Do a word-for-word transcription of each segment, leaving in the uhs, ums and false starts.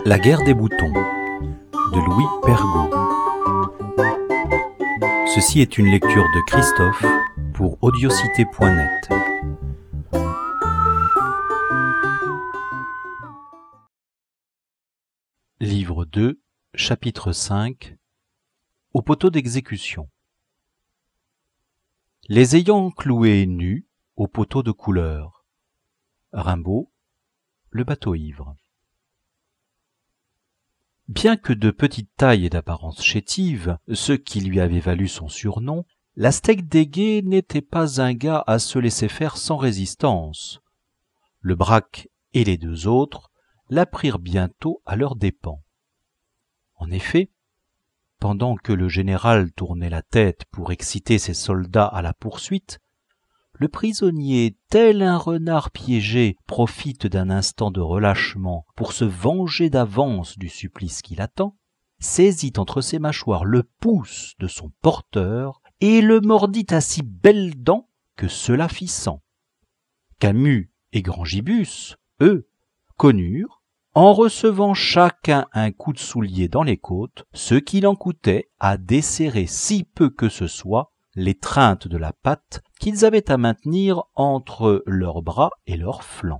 La guerre des boutons de Louis Pergaud. Ceci est une lecture de Christophe pour audiocité point net. Livre deux, chapitre cinq. Au poteau d'exécution. Les ayant cloués nus au poteau de couleur. Rimbaud, Le bateau ivre. Bien que de petite taille et d'apparence chétive, ce qui lui avait valu son surnom, l'Aztèque Dégué n'était pas un gars à se laisser faire sans résistance. Le Braque et les deux autres la prirent bientôt à leurs dépens. En effet, pendant que le général tournait la tête pour exciter ses soldats à la poursuite, le prisonnier, tel un renard piégé, profite d'un instant de relâchement pour se venger d'avance du supplice qui l'attend, saisit entre ses mâchoires le pouce de son porteur et le mordit à si belles dents que cela fit sang. Camus et Grangibus, eux, connurent, en recevant chacun un coup de soulier dans les côtes, ce qu'il en coûtait à desserrer si peu que ce soit l'étreinte de la patte qu'ils avaient à maintenir entre leurs bras et leurs flancs.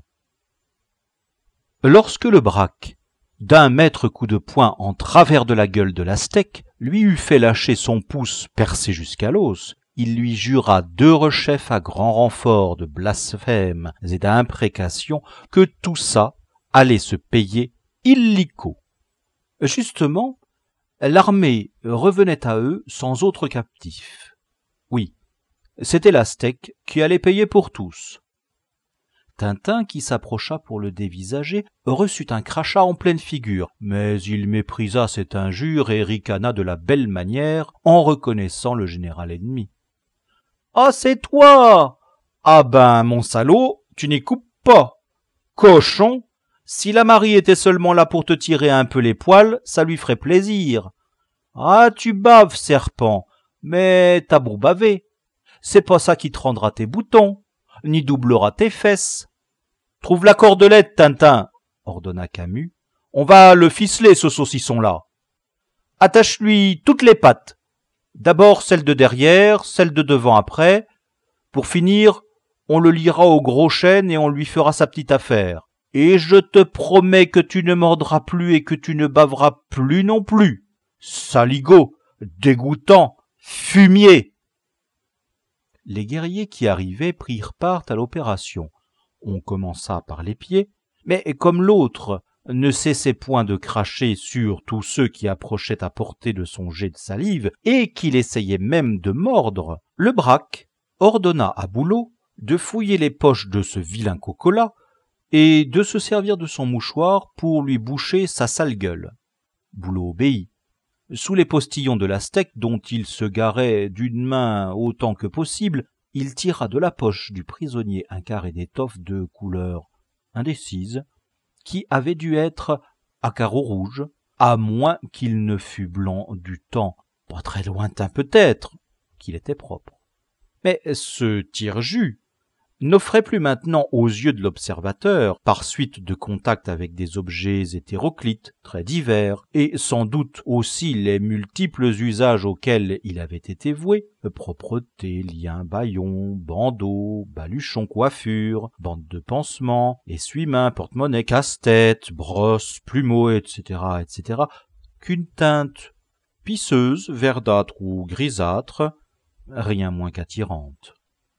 Lorsque le Braque, d'un maître coup de poing en travers de la gueule de l'Aztèque, lui eut fait lâcher son pouce percé jusqu'à l'os, il lui jura deux rechefs à grand renfort de blasphèmes et d'imprécations que tout ça allait se payer illico. Justement, l'armée revenait à eux sans autre captif. Oui, c'était l'Aztèque qui allait payer pour tous. Tintin, qui s'approcha pour le dévisager, reçut un crachat en pleine figure, mais il méprisa cette injure et ricana de la belle manière en reconnaissant le général ennemi. « Ah, c'est toi! Ah ben, mon salaud, tu n'y coupes pas! Cochon! Si la Marie était seulement là pour te tirer un peu les poils, ça lui ferait plaisir. Ah, tu baves, serpent! Mais t'as beau baver, c'est pas ça qui te rendra tes boutons, ni doublera tes fesses. Trouve la cordelette, Tintin, ordonna Camus. On va le ficeler, ce saucisson-là. Attache-lui toutes les pattes. D'abord celle de derrière, celle de devant après. Pour finir, on le liera au gros chêne et on lui fera sa petite affaire. Et je te promets que tu ne mordras plus et que tu ne baveras plus non plus. Saligo, dégoûtant, fumier. Les guerriers qui arrivaient prirent part à l'opération. On commença par les pieds, mais comme l'autre ne cessait point de cracher sur tous ceux qui approchaient à portée de son jet de salive et qu'il essayait même de mordre, le Braque ordonna à Boulot de fouiller les poches de ce vilain coco-là et de se servir de son mouchoir pour lui boucher sa sale gueule. Boulot obéit. Sous les postillons de l'Aztèque, dont il se garait d'une main autant que possible, il tira de la poche du prisonnier un carré d'étoffe de couleur indécise, qui avait dû être à carreaux rouges, à moins qu'il ne fût blanc du temps, pas très lointain peut-être, qu'il était propre. Mais ce tire-jus n'offrait plus maintenant aux yeux de l'observateur, par suite de contact avec des objets hétéroclites, très divers, et sans doute aussi les multiples usages auxquels il avait été voué, propreté, liens, bâillons, bandeaux, baluchons, coiffures, bandes de pansement, essuie-mains, porte-monnaie, casse-tête, brosses, plumeaux, et cetera, et cetera, qu'une teinte pisseuse, verdâtre ou grisâtre, rien moins qu'attirante.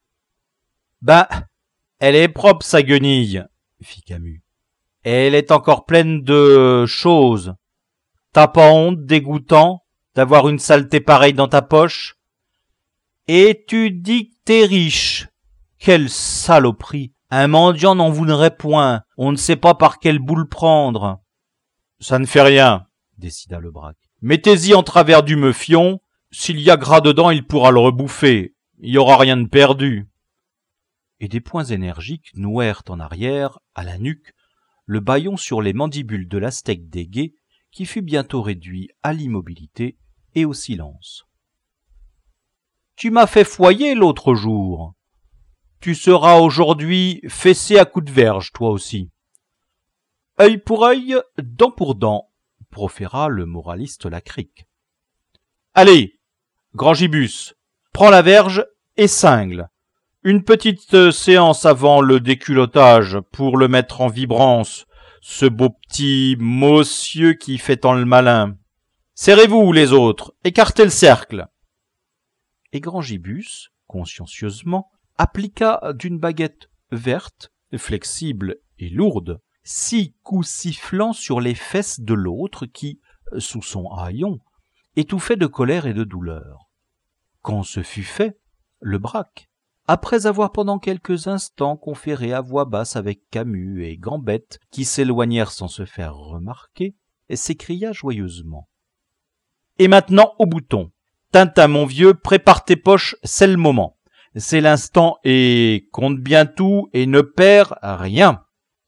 Ben, elle est propre, sa guenille, fit Camus. Elle est encore pleine de choses. T'as pas honte, dégoûtant, d'avoir une saleté pareille dans ta poche? Et tu dis que t'es riche. Quelle saloperie! Un mendiant n'en voudrait point. On ne sait pas par quelle boule prendre. Ça ne fait rien, décida le Braque. Mettez-y en travers du mefion. S'il y a gras dedans, il pourra le rebouffer. Il y aura rien de perdu. Et des poings énergiques nouèrent en arrière, à la nuque, le bâillon sur les mandibules de l'Aztèque Dégué, qui fut bientôt réduit à l'immobilité et au silence. « Tu m'as fait foyer l'autre jour. Tu seras aujourd'hui fessé à coups de verge, toi aussi. Œil pour œil, dent pour dent, proféra le moraliste Lacrique. Allez, grand Gibus, prends la verge et cingle. Une petite séance avant le déculottage pour le mettre en vibrance, ce beau petit monsieur qui fait tant le malin. Serrez-vous, les autres, écartez le cercle. Et grand Gibus, consciencieusement, appliqua d'une baguette verte, flexible et lourde, six coups sifflants sur les fesses de l'autre qui, sous son haillon, étouffait de colère et de douleur. Quand ce fut fait, le braque, après avoir pendant quelques instants conféré à voix basse avec Camus et Gambette, qui s'éloignèrent sans se faire remarquer, s'écria joyeusement. « Et maintenant au bouton. Tintin, mon vieux, prépare tes poches, c'est le moment. C'est l'instant et compte bien tout et ne perds rien. »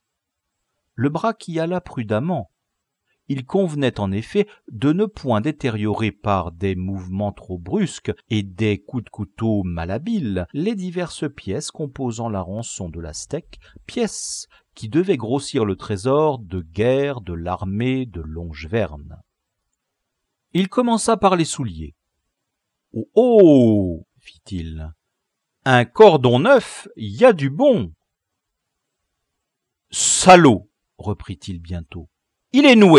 Le braque y alla prudemment. Il convenait en effet de ne point détériorer par des mouvements trop brusques et des coups de couteau malhabiles les diverses pièces composant la rançon de l'Aztèque, pièces qui devaient grossir le trésor de guerre de l'armée de Longeverne. Il commença par les souliers. « Oh, oh !» fit-il. « Un cordon neuf, y a du bon !»« Salaud !» reprit-il bientôt. « Il est noué !»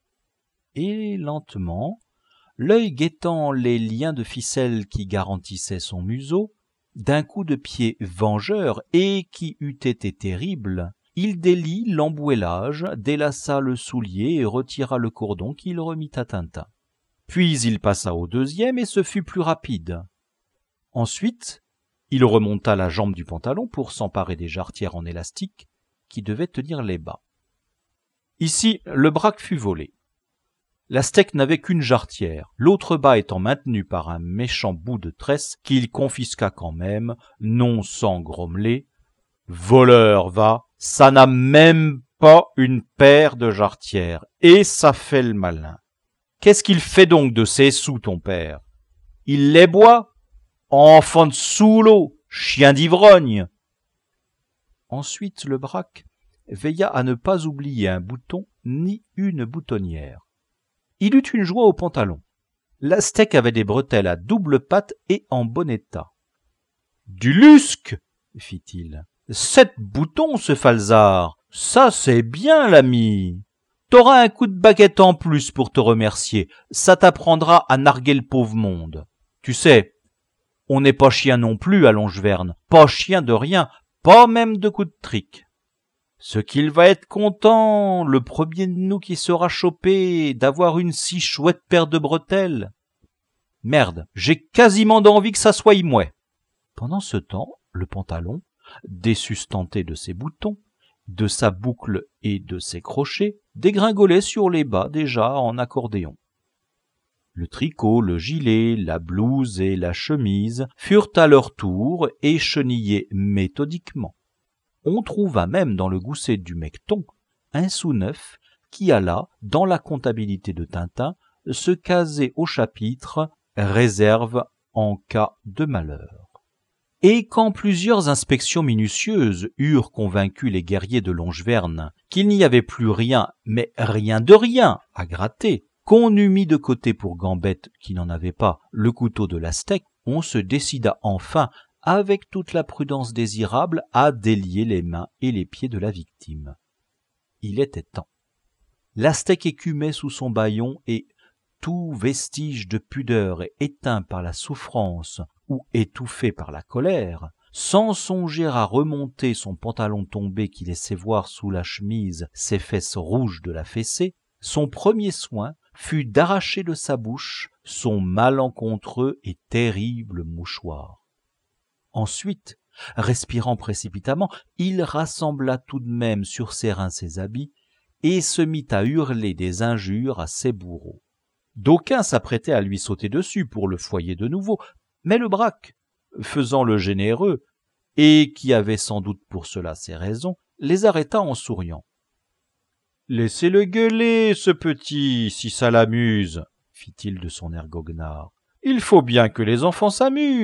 Et lentement, l'œil guettant les liens de ficelle qui garantissaient son museau, d'un coup de pied vengeur et qui eût été terrible, il délit l'embouellage, délaça le soulier et retira le cordon qu'il remit à Tintin. Puis il passa au deuxième et ce fut plus rapide. Ensuite, il remonta la jambe du pantalon pour s'emparer des jarretières en élastique qui devaient tenir les bas. Ici, le braque fut volé. L'Aztèque n'avait qu'une jarretière, l'autre bas étant maintenu par un méchant bout de tresse qu'il confisqua quand même, non sans grommeler. « Voleur, va, ça n'a même pas une paire de jarretières, et ça fait le malin. Qu'est-ce qu'il fait donc de ces sous, ton père? Il les boit? Enfant de sous l'eau, chien d'ivrogne !» Ensuite le braque veilla à ne pas oublier un bouton ni une boutonnière. Il eut une joie au pantalon. L'Aztèque avait des bretelles à double patte et en bon état. « Du lusque !» fit-il. « Sept boutons, ce falzar, ça c'est bien, l'ami. T'auras un coup de baguette en plus pour te remercier, ça t'apprendra à narguer le pauvre monde. Tu sais, on n'est pas chien non plus à Longeverne, pas chien de rien, pas même de coup de trick. Ce qu'il va être content, le premier de nous qui sera chopé, d'avoir une si chouette paire de bretelles. Merde, j'ai quasiment d'envie que ça soit imouais. » Pendant ce temps, le pantalon, désustenté de ses boutons, de sa boucle et de ses crochets, dégringolait sur les bas déjà en accordéon. Le tricot, le gilet, la blouse et la chemise furent à leur tour échenillés méthodiquement. On trouva même dans le gousset du mecton un sou neuf qui alla, dans la comptabilité de Tintin, se caser au chapitre « Réserve en cas de malheur ». Et quand plusieurs inspections minutieuses eurent convaincu les guerriers de Longeverne qu'il n'y avait plus rien, mais rien de rien, à gratter, qu'on eût mis de côté pour Gambette, qui n'en avait pas, le couteau de l'Aztèque, on se décida enfin, avec toute la prudence désirable, à délier les mains et les pieds de la victime. Il était temps. L'Aztèque écumait sous son bâillon et, tout vestige de pudeur éteint par la souffrance ou étouffé par la colère, sans songer à remonter son pantalon tombé qui laissait voir sous la chemise ses fesses rouges de la fessée, son premier soin fut d'arracher de sa bouche son malencontreux et terrible mouchoir. Ensuite, respirant précipitamment, il rassembla tout de même sur ses reins ses habits et se mit à hurler des injures à ses bourreaux. D'aucuns s'apprêtaient à lui sauter dessus pour le foyer de nouveau, mais le braque, faisant le généreux, et qui avait sans doute pour cela ses raisons, les arrêta en souriant. « Laissez-le gueuler, ce petit, si ça l'amuse, » fit-il de son air goguenard. « Il faut bien que les enfants s'amusent. »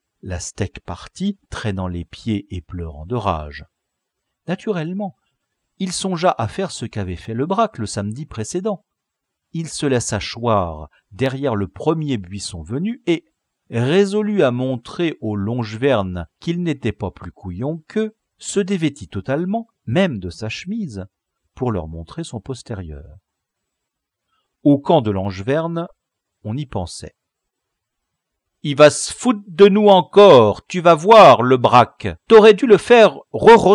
L'Aztèque partit, traînant les pieds et pleurant de rage. Naturellement, il songea à faire ce qu'avait fait le Braque le samedi précédent. Il se laissa choir derrière le premier buisson venu et, résolu à montrer aux Longevernes qu'il n'était pas plus couillon qu'eux, se dévêtit totalement, même de sa chemise, pour leur montrer son postérieur. Au camp de Langeverne, on y pensait. « Il va se foutre de nous encore, tu vas voir, le Braque. T'aurais dû le faire rerosser. »«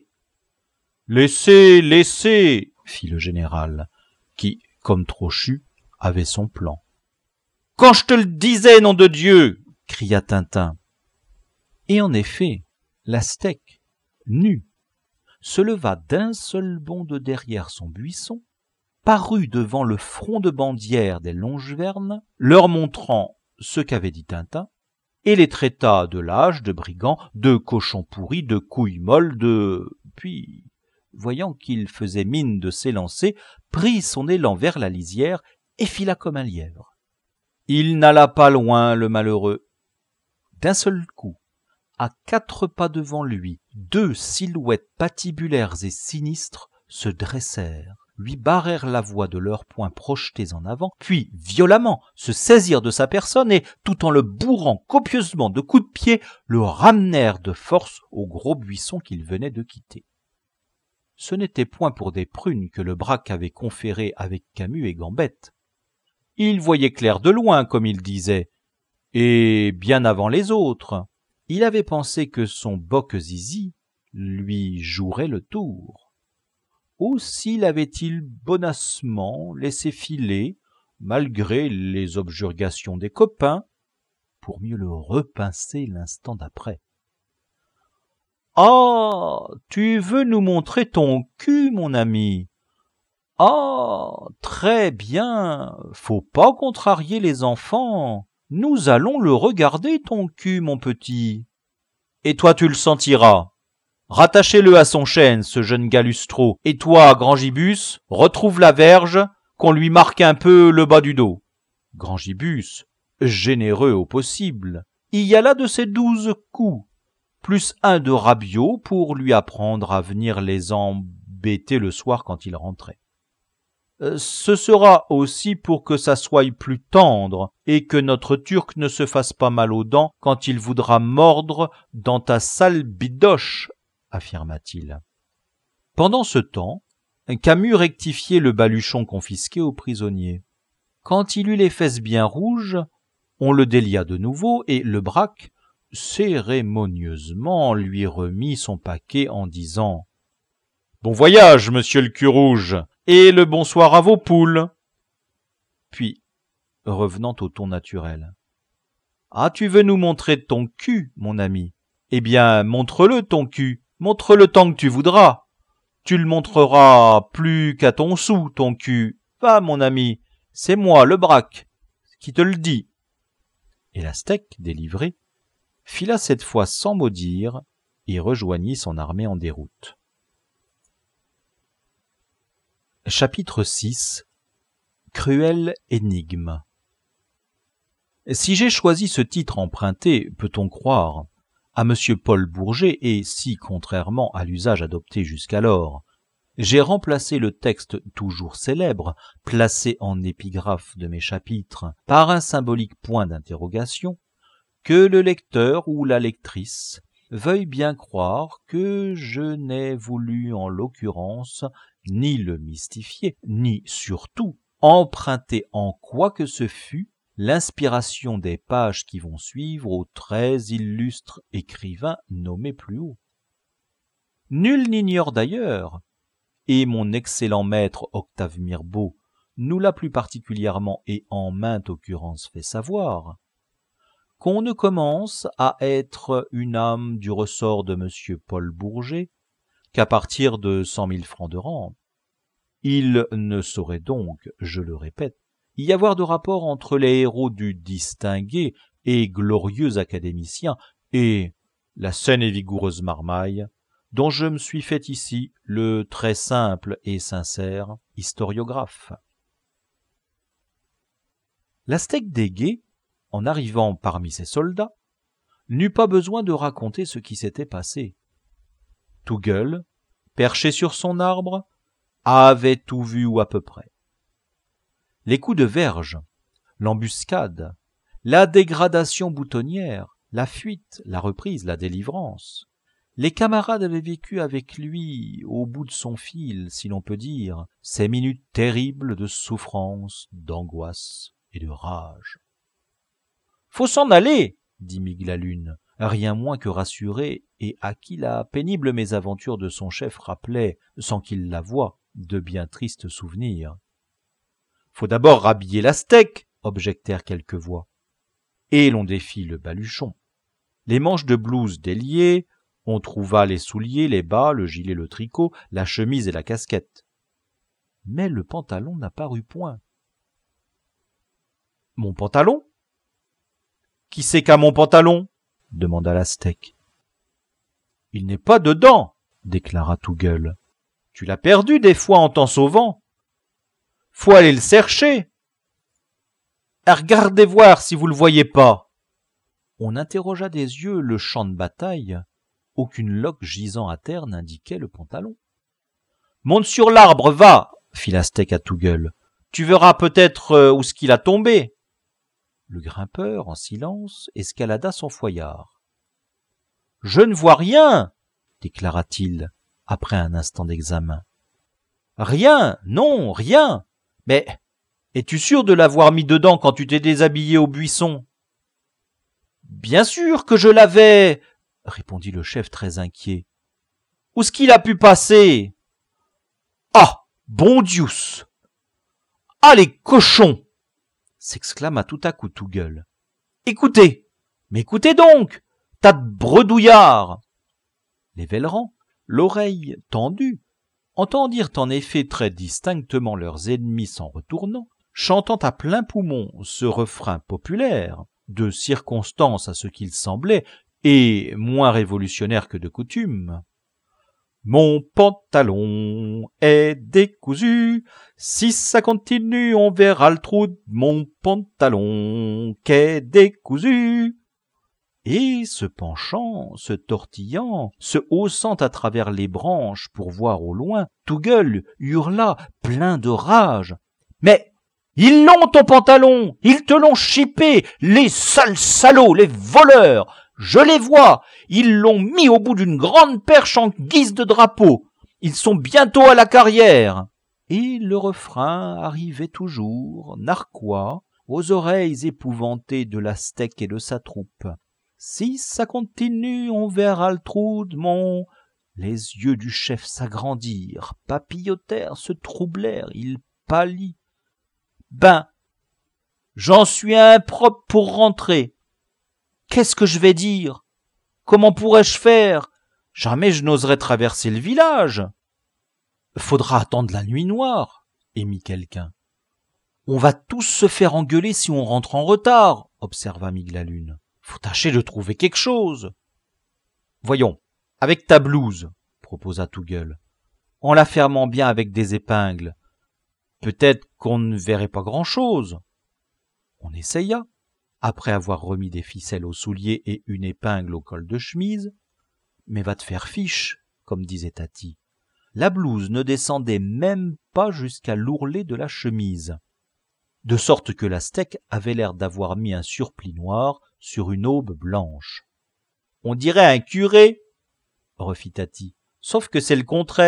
Laissez, laissez !» fit le général, qui, comme Trochu, avait son plan. « Quand je te le disais, nom de Dieu !» cria Tintin. Et en effet, la steque, nue, se leva d'un seul bond de derrière son buisson, parut devant le front de bandière des Longevernes, leur montrant ce qu'avait dit Tintin, et les traita de lâches, de brigands, de cochons pourris, de couilles molles, de... Puis, voyant qu'il faisait mine de s'élancer, prit son élan vers la lisière et fila comme un lièvre. Il n'alla pas loin, le malheureux. D'un seul coup, à quatre pas devant lui, deux silhouettes patibulaires et sinistres se dressèrent, lui barrèrent la voie de leurs poings projetés en avant, puis, violemment, se saisirent de sa personne et, tout en le bourrant copieusement de coups de pied, le ramenèrent de force au gros buisson qu'il venait de quitter. Ce n'était point pour des prunes que le Braque avait conféré avec Camus et Gambette. Il voyait clair de loin, comme il disait, et bien avant les autres. Il avait pensé que son boc-zizi lui jouerait le tour. Aussi l'avait-il bonassement laissé filer, malgré les objurgations des copains, pour mieux le repincer l'instant d'après. « Ah, tu veux nous montrer ton cul, mon ami ? Ah, très bien, faut pas contrarier les enfants. Nous allons le regarder, ton cul, mon petit. Et toi, tu le sentiras. Rattachez-le à son chêne, ce jeune galustro. Et toi, Grangibus, retrouve la verge, qu'on lui marque un peu le bas du dos. » Grangibus, généreux au possible, y y alla de ses douze coups, plus un de Rabiot pour lui apprendre à venir les embêter le soir quand il rentrait. Ce sera aussi pour que ça soit plus tendre et que notre Turc ne se fasse pas mal aux dents quand il voudra mordre dans ta sale bidoche, affirma-t-il. Pendant ce temps, Camus rectifiait le baluchon confisqué aux prisonniers. Quand il eut les fesses bien rouges, on le délia de nouveau et le Braque, cérémonieusement, lui remit son paquet en disant « Bon voyage, monsieur le cul rouge, et le bonsoir à vos poules !» Puis, revenant au ton naturel, « Ah, tu veux nous montrer ton cul, mon ami ? Eh bien, montre-le, ton cul, montre-le tant que tu voudras. Tu le montreras plus qu'à ton sou, ton cul. Va, mon ami, c'est moi, le Braque, qui te le dit. » Et la steque, délivrée, fila cette fois sans mot dire et rejoignit son armée en déroute. Chapitre six. Cruelle énigme. Si j'ai choisi ce titre emprunté, peut-on croire, à Monsieur Paul Bourget et si, contrairement à l'usage adopté jusqu'alors, j'ai remplacé le texte toujours célèbre, placé en épigraphe de mes chapitres, par un symbolique point d'interrogation, que le lecteur ou la lectrice veuille bien croire que je n'ai voulu en l'occurrence ni le mystifier, ni surtout emprunter en quoi que ce fût l'inspiration des pages qui vont suivre aux très illustres écrivains nommés plus haut. Nul n'ignore d'ailleurs, et mon excellent maître Octave Mirbeau nous l'a plus particulièrement et en mainte occurrence fait savoir, qu'on ne commence à être une âme du ressort de Monsieur Paul Bourget qu'à partir de cent mille francs de rente. Il ne saurait donc, je le répète, y avoir de rapport entre les héros du distingué et glorieux académicien et la saine et vigoureuse marmaille, dont je me suis fait ici le très simple et sincère historiographe. La steque des guets, en arrivant parmi ses soldats, n'eut pas besoin de raconter ce qui s'était passé. Tout gueule, perché sur son arbre, avait tout vu ou à peu près. Les coups de verge, l'embuscade, la dégradation boutonnière, la fuite, la reprise, la délivrance. Les camarades avaient vécu avec lui, au bout de son fil, si l'on peut dire, ces minutes terribles de souffrance, d'angoisse et de rage. « Faut s'en aller !» dit Miglalune, rien moins que rassuré, et à qui la pénible mésaventure de son chef rappelait, sans qu'il la voie, de bien tristes souvenirs. « Faut d'abord rhabiller la steak !» objectèrent quelques voix. Et l'on défit le baluchon. Les manches de blouse déliées, on trouva les souliers, les bas, le gilet, le tricot, la chemise et la casquette. Mais le pantalon n'apparut point. « Mon pantalon ? Qui c'est qu'a mon pantalon ?» demanda la steak. « Il n'est pas dedans, » déclara Tougueul. « Tu l'as perdu des fois en t'en sauvant. Faut aller le chercher. Regardez voir si vous le voyez pas. » On interrogea des yeux le champ de bataille. Aucune loque gisant à terre n'indiquait le pantalon. « Monte sur l'arbre, va !» fit la steak à Tougueul. « Tu verras peut-être euh, où ce qu'il a tombé. » Le grimpeur, en silence, escalada son foyard. « Je ne vois rien !» déclara-t-il, après un instant d'examen. « Rien, non, rien. Mais es-tu sûr de l'avoir mis dedans quand tu t'es déshabillé au buisson ?»« Bien sûr que je l'avais !» répondit le chef très inquiet. « Où est-ce qu'il a pu passer ?»« Ah, bon Dieu !»« Ah, les cochons !» s'exclama tout à coup Tougueul. « Écoutez, mais écoutez donc, tas de bredouillards !» Les Vellerans, l'oreille tendue, entendirent en effet très distinctement leurs ennemis s'en retournant, chantant à plein poumon ce refrain populaire, de circonstance à ce qu'il semblait, et moins révolutionnaire que de coutume. « Mon pantalon est décousu, si ça continue on verra le trou de mon pantalon qu'est décousu. » Et se penchant, se tortillant, se haussant à travers les branches pour voir au loin, Tougueul hurla, plein de rage. « Mais ils l'ont ton pantalon, ils te l'ont chippé, les sales salauds, les voleurs. Je les vois, ils l'ont mis au bout d'une grande perche en guise de drapeau. Ils sont bientôt à la carrière. » Et le refrain arrivait toujours, narquois, aux oreilles épouvantées de la steak et de sa troupe. « Si ça continue, on verra le trou de mon... » Les yeux du chef s'agrandirent, papillotèrent, se troublèrent, il pâlit. « Ben, j'en suis impropre pour rentrer. Qu'est-ce que je vais dire? Comment pourrais-je faire? Jamais je n'oserais traverser le village. »« Faudra attendre la nuit noire, » émit quelqu'un. « On va tous se faire engueuler si on rentre en retard, » observa Miglalune. « Faut tâcher de trouver quelque chose. »« Voyons, avec ta blouse, » proposa Tougueul, « en la fermant bien avec des épingles. Peut-être qu'on ne verrait pas grand-chose. » On essaya, après avoir remis des ficelles aux souliers et une épingle au col de chemise. Mais va te faire fiche, comme disait Tati. La blouse ne descendait même pas jusqu'à l'ourlet de la chemise, de sorte que la steak avait l'air d'avoir mis un surplis noir sur une aube blanche. « On dirait un curé, » refit Tati, « sauf que c'est le contraire. »«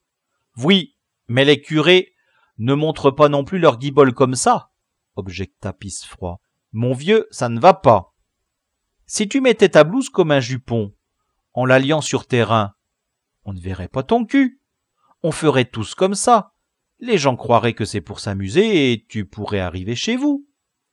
Oui, mais les curés ne montrent pas non plus leur guibole comme ça, » objecta Pissefroid. « Mon vieux, ça ne va pas. Si tu mettais ta blouse comme un jupon, en la liant sur tes reins, on ne verrait pas ton cul. On ferait tous comme ça. Les gens croiraient que c'est pour s'amuser et tu pourrais arriver chez vous. »«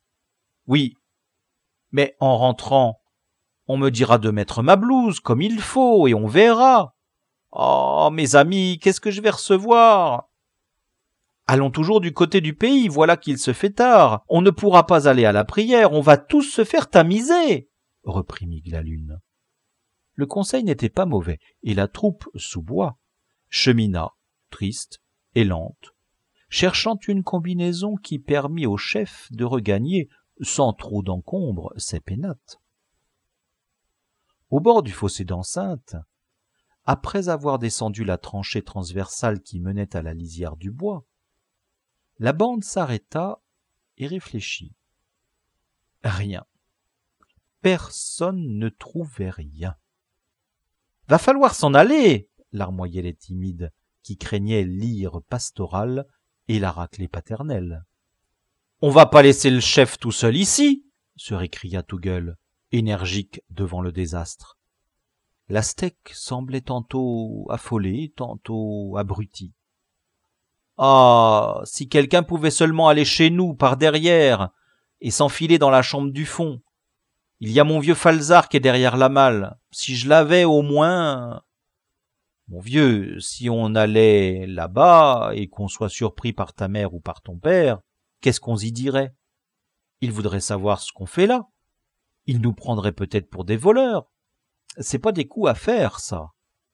Oui, mais en rentrant, on me dira de mettre ma blouse comme il faut et on verra. Oh, mes amis, qu'est-ce que je vais recevoir ? Allons toujours du côté du pays, voilà qu'il se fait tard. On ne pourra pas aller à la prière, on va tous se faire tamiser, » reprit Miglalune. Le conseil n'était pas mauvais, et la troupe sous bois chemina, triste et lente, cherchant une combinaison qui permit au chef de regagner, sans trop d'encombre, ses pénates. Au bord du fossé d'enceinte, après avoir descendu la tranchée transversale qui menait à la lisière du bois, la bande s'arrêta et réfléchit. Rien. Personne ne trouvait rien. « Va falloir s'en aller !» larmoyaient les timides, qui craignaient l'ire pastorale et la raclée paternelle. « On va pas laisser le chef tout seul ici !» se récria Tougueul, énergique devant le désastre. L'Aztèque semblait tantôt affolé, tantôt abruti. « Ah, si quelqu'un pouvait seulement aller chez nous, par derrière, et s'enfiler dans la chambre du fond. Il y a mon vieux Falzar qui est derrière la malle. Si je l'avais au moins... » Mon vieux, si on allait là-bas et qu'on soit surpris par ta mère ou par ton père, qu'est-ce qu'on y dirait? Ils voudraient savoir ce qu'on fait là. Ils nous prendraient peut-être pour des voleurs. C'est pas des coups à faire, ça.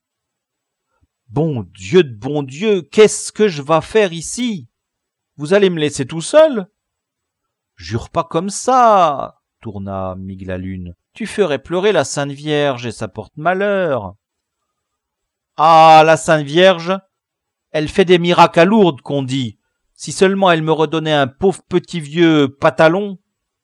Bon Dieu de bon Dieu, qu'est-ce que je vas faire ici? Vous allez me laisser tout seul? Jure pas comme ça, tourna Miglalune. Tu ferais pleurer la Sainte Vierge et ça porte malheur. Ah, la Sainte Vierge, elle fait des miracles à Lourdes, qu'on dit. Si seulement elle me redonnait un pauvre petit vieux pantalon.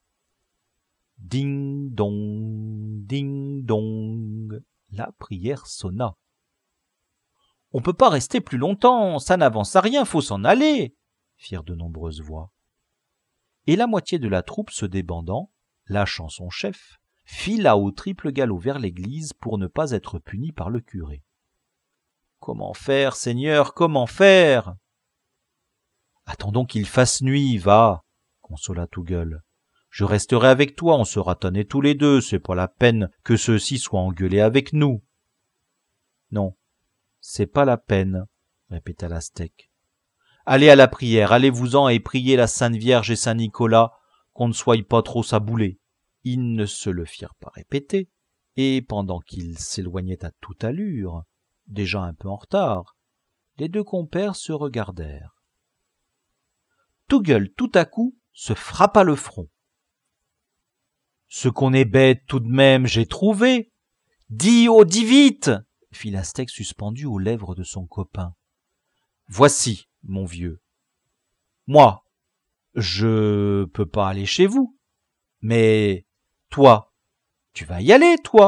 Ding dong, ding dong, la prière sonna. On peut pas rester plus longtemps, ça n'avance à rien, faut s'en aller, firent de nombreuses voix. Et la moitié de la troupe se débandant, lâchant son chef, fila au triple galop vers l'église pour ne pas être puni par le curé. Comment faire, Seigneur, comment faire? Attendons qu'il fasse nuit, va, consola Tougueul. Je resterai avec toi, on sera tannés tous les deux, c'est pas la peine que ceux-ci soient engueulés avec nous. Non, c'est pas la peine, répéta l'Aztèque. Allez à la prière, allez-vous-en et priez la Sainte Vierge et Saint Nicolas qu'on ne soit pas trop saboulés. Ils ne se le firent pas répéter, et pendant qu'ils s'éloignaient à toute allure, déjà un peu en retard, les deux compères se regardèrent. Tougueul, tout à coup, se frappa le front. « Ce qu'on est bête tout de même, j'ai trouvé. Dis, oh, dis vite !» fit l'Aztèque suspendu aux lèvres de son copain. « Voici, mon vieux. Moi, je peux pas aller chez vous, mais toi, tu vas y aller, toi. »«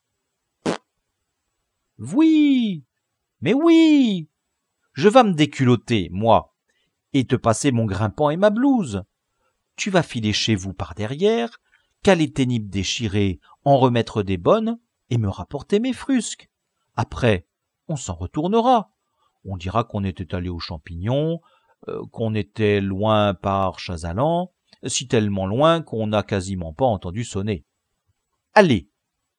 Oui, mais oui, je vas me déculotter, moi, et te passer mon grimpant et ma blouse. Tu vas filer chez vous par derrière, caler tes nippes déchirées, en remettre des bonnes, et me rapporter mes frusques. Après, on s'en retournera. On dira qu'on était allé aux champignons, euh, qu'on était loin par Chazalan, si tellement loin qu'on n'a quasiment pas entendu sonner. Allez !»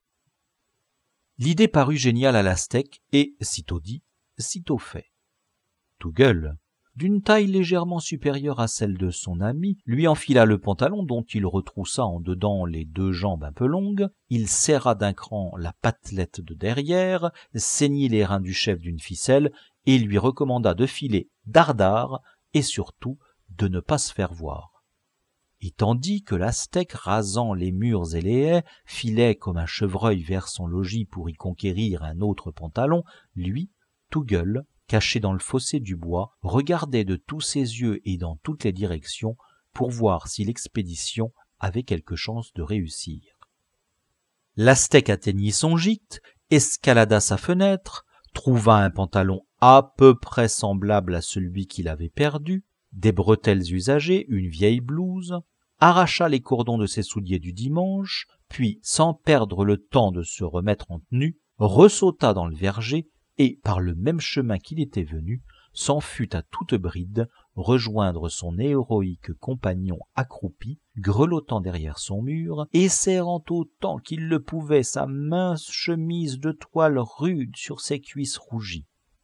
L'idée parut géniale à l'Aztèque, et, sitôt dit, sitôt fait. Tougueul, d'une taille légèrement supérieure à celle de son ami, lui enfila le pantalon dont il retroussa en dedans les deux jambes un peu longues, il serra d'un cran la patelette de derrière, ceignit les reins du chef d'une ficelle et lui recommanda de filer dardard et surtout de ne pas se faire voir. Et tandis que l'Aztèque, rasant les murs et les haies, filait comme un chevreuil vers son logis pour y conquérir un autre pantalon, lui, Tougueul, caché dans le fossé du bois, regardait de tous ses yeux et dans toutes les directions pour voir si l'expédition avait quelque chance de réussir. L'Aztèque atteignit son gîte, escalada sa fenêtre, trouva un pantalon à peu près semblable à celui qu'il avait perdu, des bretelles usagées, une vieille blouse, arracha les cordons de ses souliers du dimanche, puis, sans perdre le temps de se remettre en tenue, ressauta dans le verger et, par le même chemin qu'il était venu, s'en fut à toute bride rejoindre son héroïque compagnon accroupi, grelottant derrière son mur, et serrant autant qu'il le pouvait sa mince chemise de toile rude sur ses cuisses rougies.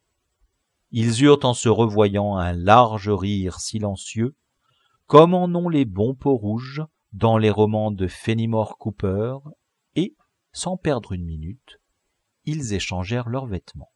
Ils eurent en se revoyant un large rire silencieux, comme en ont les bons peaux-rouges dans les romans de Fenimore Cooper, et, sans perdre une minute, ils échangèrent leurs vêtements.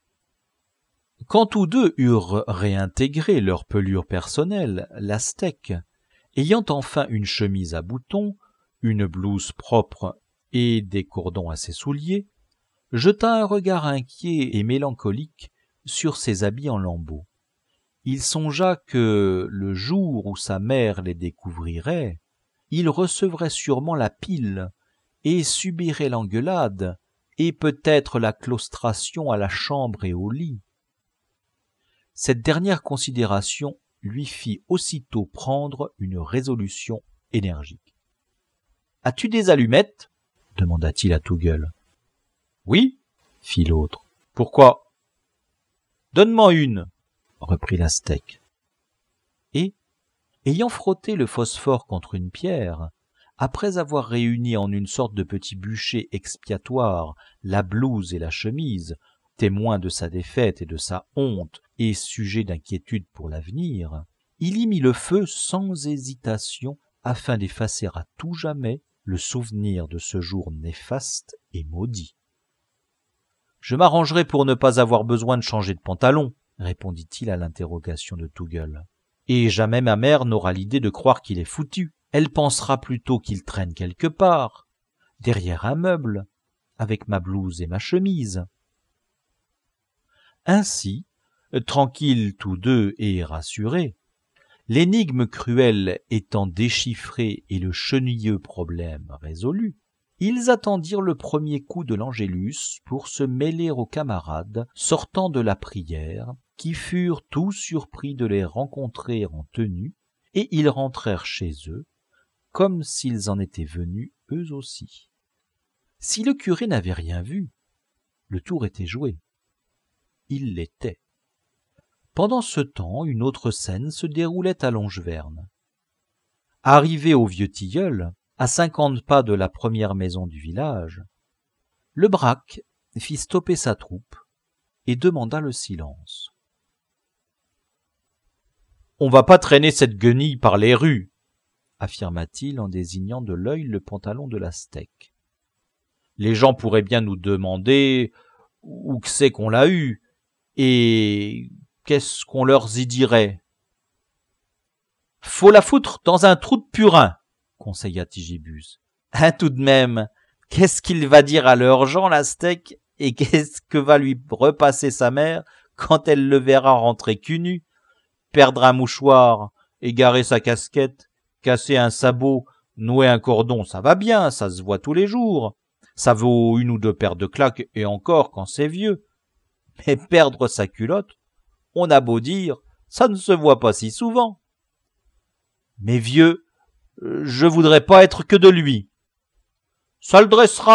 Quand tous deux eurent réintégré leur pelure personnelle, l'Aztèque, ayant enfin une chemise à boutons, une blouse propre et des cordons à ses souliers, jeta un regard inquiet et mélancolique sur ses habits en lambeaux. Il songea que, le jour où sa mère les découvrirait, il recevrait sûrement la pile et subirait l'engueulade et peut-être la claustration à la chambre et au lit. Cette dernière considération lui fit aussitôt prendre une résolution énergique. « As-tu des allumettes ?» demanda-t-il à Tougueul. « Oui, » fit l'autre. « Pourquoi ?»« Donne-m'en une, » reprit l'Aztèque. Et, ayant frotté le phosphore contre une pierre, après avoir réuni en une sorte de petit bûcher expiatoire la blouse et la chemise, témoin de sa défaite et de sa honte et sujet d'inquiétude pour l'avenir, il y mit le feu sans hésitation afin d'effacer à tout jamais le souvenir de ce jour néfaste et maudit. « Je m'arrangerai pour ne pas avoir besoin de changer de pantalon, » répondit-il à l'interrogation de Tougueul. « Et jamais ma mère n'aura l'idée de croire qu'il est foutu. Elle pensera plutôt qu'il traîne quelque part, derrière un meuble, avec ma blouse et ma chemise. » Ainsi, tranquilles tous deux et rassurés, l'énigme cruelle étant déchiffrée et le chenilleux problème résolu, ils attendirent le premier coup de l'Angélus pour se mêler aux camarades sortant de la prière, qui furent tout surpris de les rencontrer en tenue, et ils rentrèrent chez eux, comme s'ils en étaient venus eux aussi. Si le curé n'avait rien vu, le tour était joué. Il l'était. Pendant ce temps, une autre scène se déroulait à Longeverne. Arrivé au Vieux Tilleul, à cinquante pas de la première maison du village, le braque fit stopper sa troupe et demanda le silence. « On va pas traîner cette guenille par les rues, » affirma-t-il en désignant de l'œil le pantalon de l'Aztèque. « Les gens pourraient bien nous demander où que c'est qu'on l'a eu, et qu'est-ce qu'on leur y dirait. »« Faut la foutre dans un trou de purin, » conseilla Tigibus. « Hein, tout de même, qu'est-ce qu'il va dire à leurs gens, l'Aztèque, et qu'est-ce que va lui repasser sa mère quand elle le verra rentrer cul nu, perdre un mouchoir, égarer sa casquette, casser un sabot, nouer un cordon, ça va bien, ça se voit tous les jours. Ça vaut une ou deux paires de claques, et encore quand c'est vieux. Mais perdre sa culotte, on a beau dire, ça ne se voit pas si souvent. Mais vieux, je voudrais pas être que de lui. »« Ça le dressera !»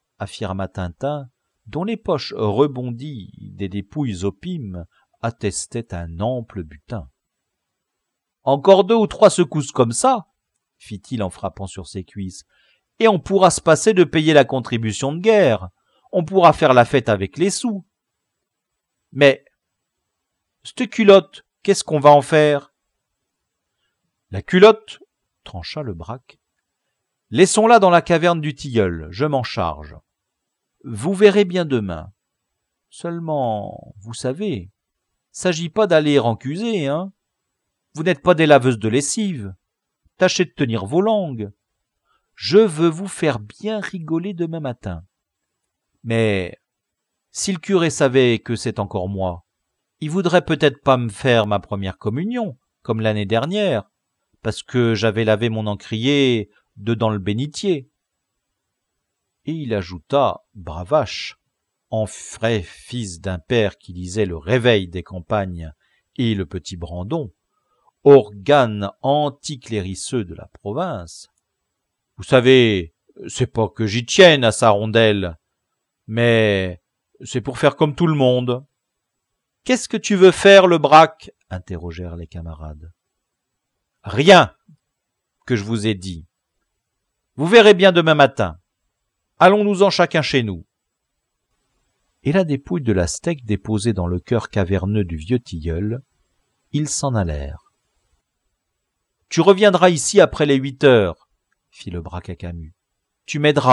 affirma Tintin, dont les poches rebondies des dépouilles opimes attestaient un ample butin. « Encore deux ou trois secousses comme ça, » fit-il en frappant sur ses cuisses, « et on pourra se passer de payer la contribution de guerre. On pourra faire la fête avec les sous. Mais, c'te culotte, qu'est-ce qu'on va en faire ?»« La culotte, » trancha le braque, « laissons-la dans la caverne du Tilleul, je m'en charge. Vous verrez bien demain. Seulement, vous savez, s'agit pas d'aller rencuser, hein. Vous n'êtes pas des laveuses de lessive. Tâchez de tenir vos langues. Je veux vous faire bien rigoler demain matin. Mais, si le curé savait que c'est encore moi, il voudrait peut-être pas me faire ma première communion, comme l'année dernière, parce que j'avais lavé mon encrier dedans le bénitier. » Et il ajouta, bravache, en vrai fils d'un père qui lisait le Réveil des campagnes et le Petit Brandon, organe anticlérisseux de la province. « Vous savez, c'est pas que j'y tienne à sa rondelle, mais c'est pour faire comme tout le monde. »« Qu'est-ce que tu veux faire, le braque ?» interrogèrent les camarades. « Rien, que je vous ai dit. Vous verrez bien demain matin. Allons-nous-en chacun chez nous. » Et la dépouille de l'Aztèque déposée dans le cœur caverneux du Vieux Tilleul, ils s'en allèrent. « Tu reviendras ici après les huit heures, » fit le braque à Camus. « Tu m'aideras. »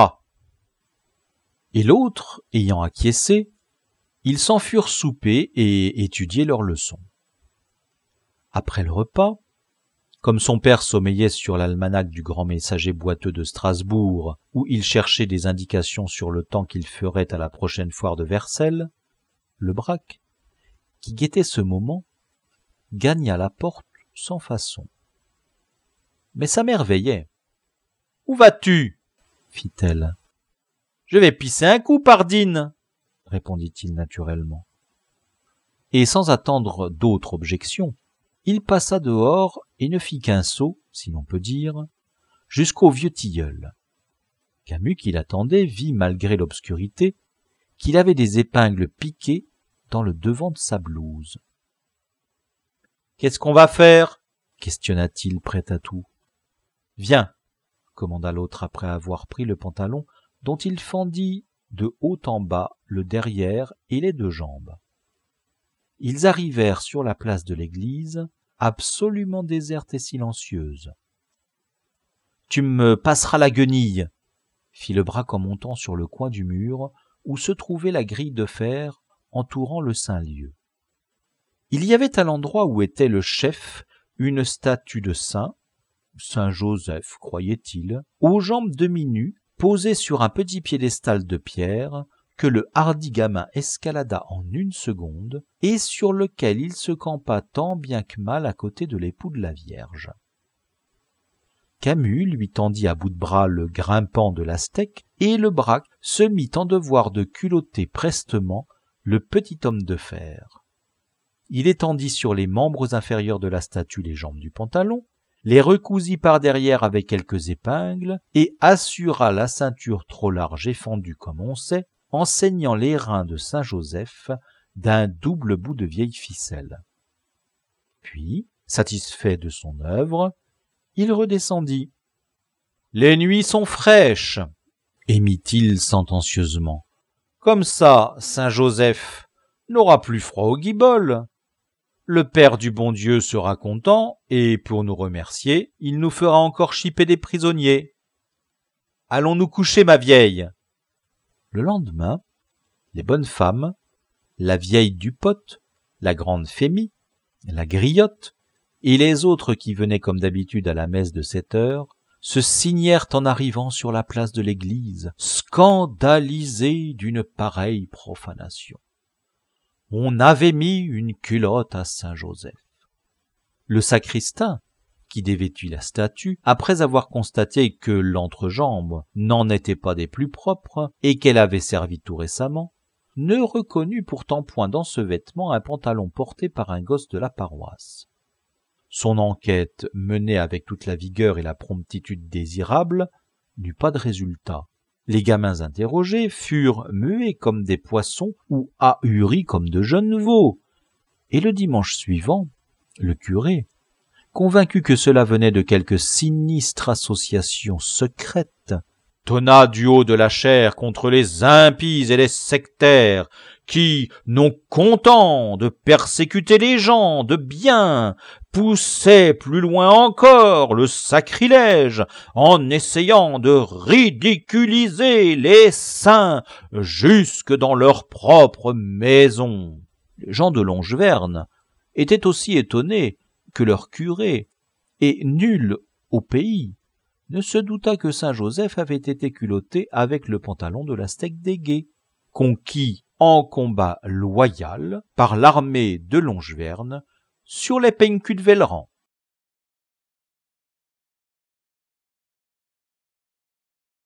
Et l'autre, ayant acquiescé, ils s'en furent souper et étudier leurs leçons. Après le repas, Comme son père sommeillait sur l'almanach du grand messager boiteux de Strasbourg, où il cherchait des indications sur le temps qu'il ferait à la prochaine foire de Vercelles, le braque, qui guettait ce moment, gagna la porte sans façon. Mais sa mère veillait. « Où vas-tu » fit-elle. « Je vais pisser un coup, pardine » répondit-il naturellement. Et sans attendre d'autres objections, il passa dehors et ne fit qu'un saut, si l'on peut dire, jusqu'au vieux tilleul. Camus, qui l'attendait, vit malgré l'obscurité qu'il avait des épingles piquées dans le devant de sa blouse. « Qu'est-ce qu'on va faire » questionna-t-il prêt à tout. « Viens » commanda l'autre après avoir pris le pantalon dont il fendit de haut en bas le derrière et les deux jambes. Ils arrivèrent sur la place de l'église, absolument déserte et silencieuse. « Tu me passeras la guenille » fit le braque en montant sur le coin du mur où se trouvait la grille de fer entourant le Saint-Lieu. Il y avait à l'endroit où était le chef une statue de saint, Saint Joseph, croyait-il, aux jambes demi-nues, posée sur un petit piédestal de pierre que le hardi gamin escalada en une seconde et sur lequel il se campa tant bien que mal à côté de l'époux de la Vierge. Camus lui tendit à bout de bras le grimpant de l'Aztèque et le braque se mit en devoir de culotter prestement le petit homme de fer. Il étendit sur les membres inférieurs de la statue les jambes du pantalon, les recousit par derrière avec quelques épingles et assura la ceinture trop large et fendue comme on sait, en ceignant les reins de Saint Joseph d'un double bout de vieille ficelle. Puis, satisfait de son œuvre, il redescendit. « Les nuits sont fraîches » émit-il sentencieusement. « Comme ça, Saint Joseph n'aura plus froid au guibole. Le Père du bon Dieu sera content, et pour nous remercier, il nous fera encore chipper des prisonniers. Allons nous coucher, ma vieille. » Le lendemain, les bonnes femmes, la vieille Dupote, la grande Fémie, la Griotte, et les autres qui venaient comme d'habitude à la messe de sept heures, se signèrent en arrivant sur la place de l'église, scandalisés d'une pareille profanation. On avait mis une culotte à Saint Joseph. Le sacristain, qui dévêtut la statue, après avoir constaté que l'entrejambe n'en était pas des plus propres et qu'elle avait servi tout récemment, ne reconnut pourtant point dans ce vêtement un pantalon porté par un gosse de la paroisse. Son enquête, menée avec toute la vigueur et la promptitude désirables, n'eut pas de résultat. Les gamins interrogés furent muets comme des poissons ou ahuris comme de jeunes veaux. Et le dimanche suivant, le curé, convaincu que cela venait de quelque sinistre association secrète, tonna du haut de la chaire contre les impies et les sectaires qui, non contents de persécuter les gens de bien, poussaient plus loin encore le sacrilège en essayant de ridiculiser les saints jusque dans leur propre maison. Les gens de Longeverne étaient aussi étonnés que leur curé, et nul au pays ne se douta que Saint Joseph avait été culotté avec le pantalon de l'Aztèque des Guets, conquis en combat loyal par l'armée de Longeverne sur les Pencu de Velleran.